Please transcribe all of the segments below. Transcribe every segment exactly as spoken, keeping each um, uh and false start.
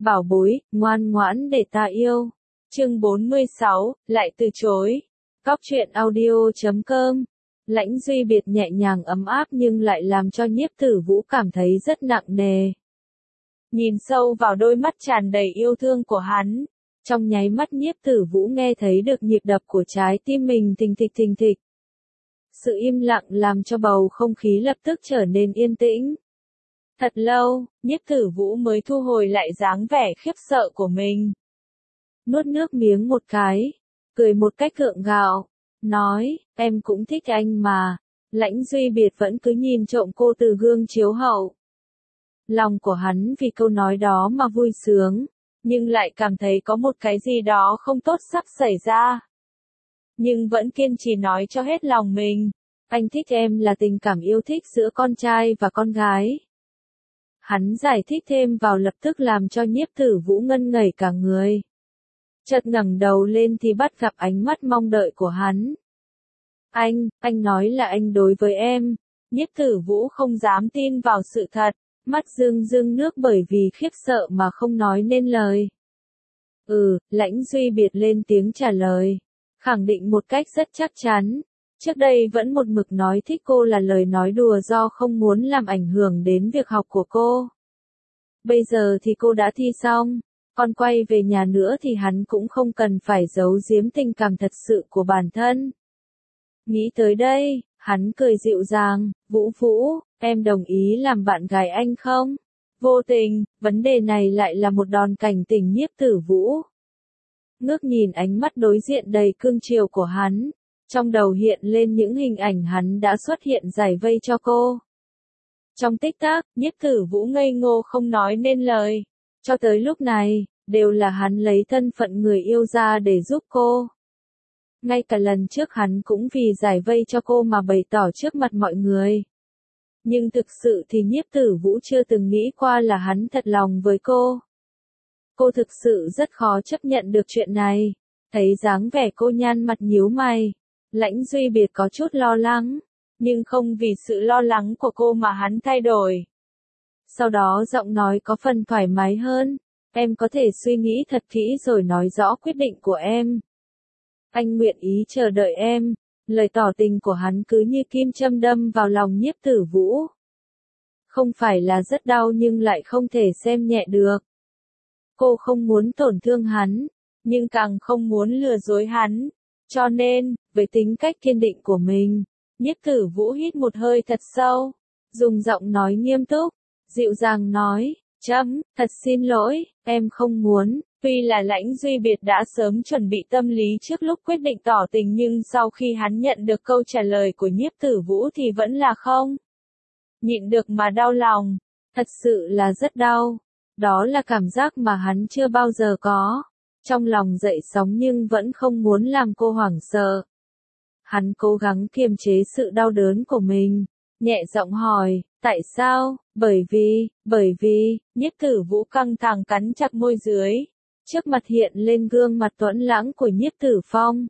bảo bối, ngoan ngoãn để ta yêu. Chương bốn mươi sáu, lại từ chối. Cóc truyện audio chấm com. Lãnh Duy Biệt nhẹ nhàng ấm áp nhưng lại làm cho Nhiếp Tử Vũ cảm thấy rất nặng nề. Nhìn sâu vào đôi mắt tràn đầy yêu thương của hắn, trong nháy mắt Nhiếp Tử Vũ nghe thấy được nhịp đập của trái tim mình thình thịch thình thịch. Sự im lặng làm cho bầu không khí lập tức trở nên yên tĩnh. Thật lâu, Nhiếp Tử Vũ mới thu hồi lại dáng vẻ khiếp sợ của mình. Nuốt nước miếng một cái, cười một cách gượng gạo, nói, em cũng thích anh mà. Lãnh Duy Biệt vẫn cứ nhìn trộm cô từ gương chiếu hậu. Lòng của hắn vì câu nói đó mà vui sướng, nhưng lại cảm thấy có một cái gì đó không tốt sắp xảy ra. Nhưng vẫn kiên trì nói cho hết lòng mình, anh thích em là tình cảm yêu thích giữa con trai và con gái. Hắn giải thích thêm vào lập tức làm cho Nhiếp Tử Vũ ngây ngẩn cả người. Chợt ngẩng đầu lên thì bắt gặp ánh mắt mong đợi của hắn. Anh, anh nói là anh đối với em. Nhiếp Tử Vũ không dám tin vào sự thật, mắt rưng rưng nước bởi vì khiếp sợ mà không nói nên lời. Ừ, Lãnh Duy Biệt lên tiếng trả lời, khẳng định một cách rất chắc chắn. Trước đây vẫn một mực nói thích cô là lời nói đùa do không muốn làm ảnh hưởng đến việc học của cô. Bây giờ thì cô đã thi xong, còn quay về nhà nữa thì hắn cũng không cần phải giấu giếm tình cảm thật sự của bản thân. Nghĩ tới đây, hắn cười dịu dàng, Vũ Vũ, em đồng ý làm bạn gái anh không? Vô tình, vấn đề này lại là một đòn cảnh tỉnh Nhiếp Tử Vũ. Ngước nhìn ánh mắt đối diện đầy cương chiều của hắn, trong đầu hiện lên những hình ảnh hắn đã xuất hiện giải vây cho cô. Trong tích tắc, Nhiếp Tử Vũ ngây ngô không nói nên lời. Cho tới lúc này, đều là hắn lấy thân phận người yêu ra để giúp cô. Ngay cả lần trước hắn cũng vì giải vây cho cô mà bày tỏ trước mặt mọi người. Nhưng thực sự thì Nhiếp Tử Vũ chưa từng nghĩ qua là hắn thật lòng với cô. Cô thực sự rất khó chấp nhận được chuyện này. Thấy dáng vẻ cô nhăn mặt nhíu mày, Lãnh Duy Biệt có chút lo lắng, nhưng không vì sự lo lắng của cô mà hắn thay đổi. Sau đó giọng nói có phần thoải mái hơn, em có thể suy nghĩ thật kỹ rồi nói rõ quyết định của em. Anh nguyện ý chờ đợi em. Lời tỏ tình của hắn cứ như kim châm đâm vào lòng Nhiếp Tử Vũ. Không phải là rất đau nhưng lại không thể xem nhẹ được. Cô không muốn tổn thương hắn, nhưng càng không muốn lừa dối hắn. Cho nên, với tính cách kiên định của mình, Nhiếp Tử Vũ hít một hơi thật sâu, dùng giọng nói nghiêm túc, dịu dàng nói, chấm, thật xin lỗi, em không muốn. Tuy là Lãnh Duy Biệt đã sớm chuẩn bị tâm lý trước lúc quyết định tỏ tình nhưng sau khi hắn nhận được câu trả lời của Nhiếp Tử Vũ thì vẫn là không nhịn được mà đau lòng, thật sự là rất đau. Đó là cảm giác mà hắn chưa bao giờ có. Trong lòng dậy sóng nhưng vẫn không muốn làm cô hoảng sợ. Hắn cố gắng kiềm chế sự đau đớn của mình, nhẹ giọng hỏi, tại sao? Bởi vì, bởi vì, Nhiếp Tử Vũ căng thẳng cắn chặt môi dưới. Trước mặt hiện lên gương mặt tuấn lãng của Nhiếp Tử Phong.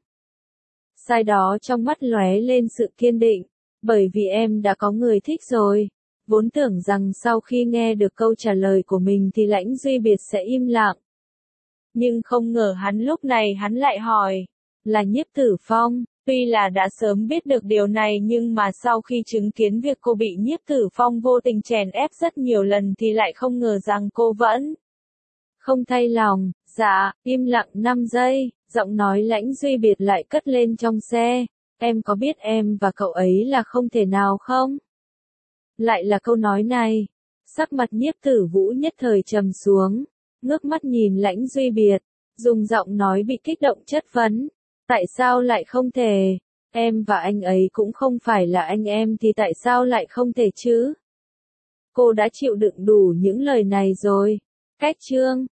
Sai đó trong mắt lóe lên sự kiên định, bởi vì em đã có người thích rồi. Vốn tưởng rằng sau khi nghe được câu trả lời của mình thì Lãnh Duy Biệt sẽ im lặng. Nhưng không ngờ hắn lúc này hắn lại hỏi, là Nhiếp Tử Phong. Tuy là đã sớm biết được điều này nhưng mà sau khi chứng kiến việc cô bị Nhiếp Tử Phong vô tình chèn ép rất nhiều lần thì lại không ngờ rằng cô vẫn không thay lòng. Dạ, im lặng năm giây, giọng nói Lãnh Duy Biệt lại cất lên trong xe. Em có biết em và cậu ấy là không thể nào không? Lại là câu nói này. Sắc mặt Nhiếp Tử Vũ nhất thời trầm xuống, ngước mắt nhìn Lãnh Duy Biệt, dùng giọng nói bị kích động chất vấn. Tại sao lại không thể? Em và anh ấy cũng không phải là anh em thì tại sao lại không thể chứ? Cô đã chịu đựng đủ những lời này rồi. Cách chương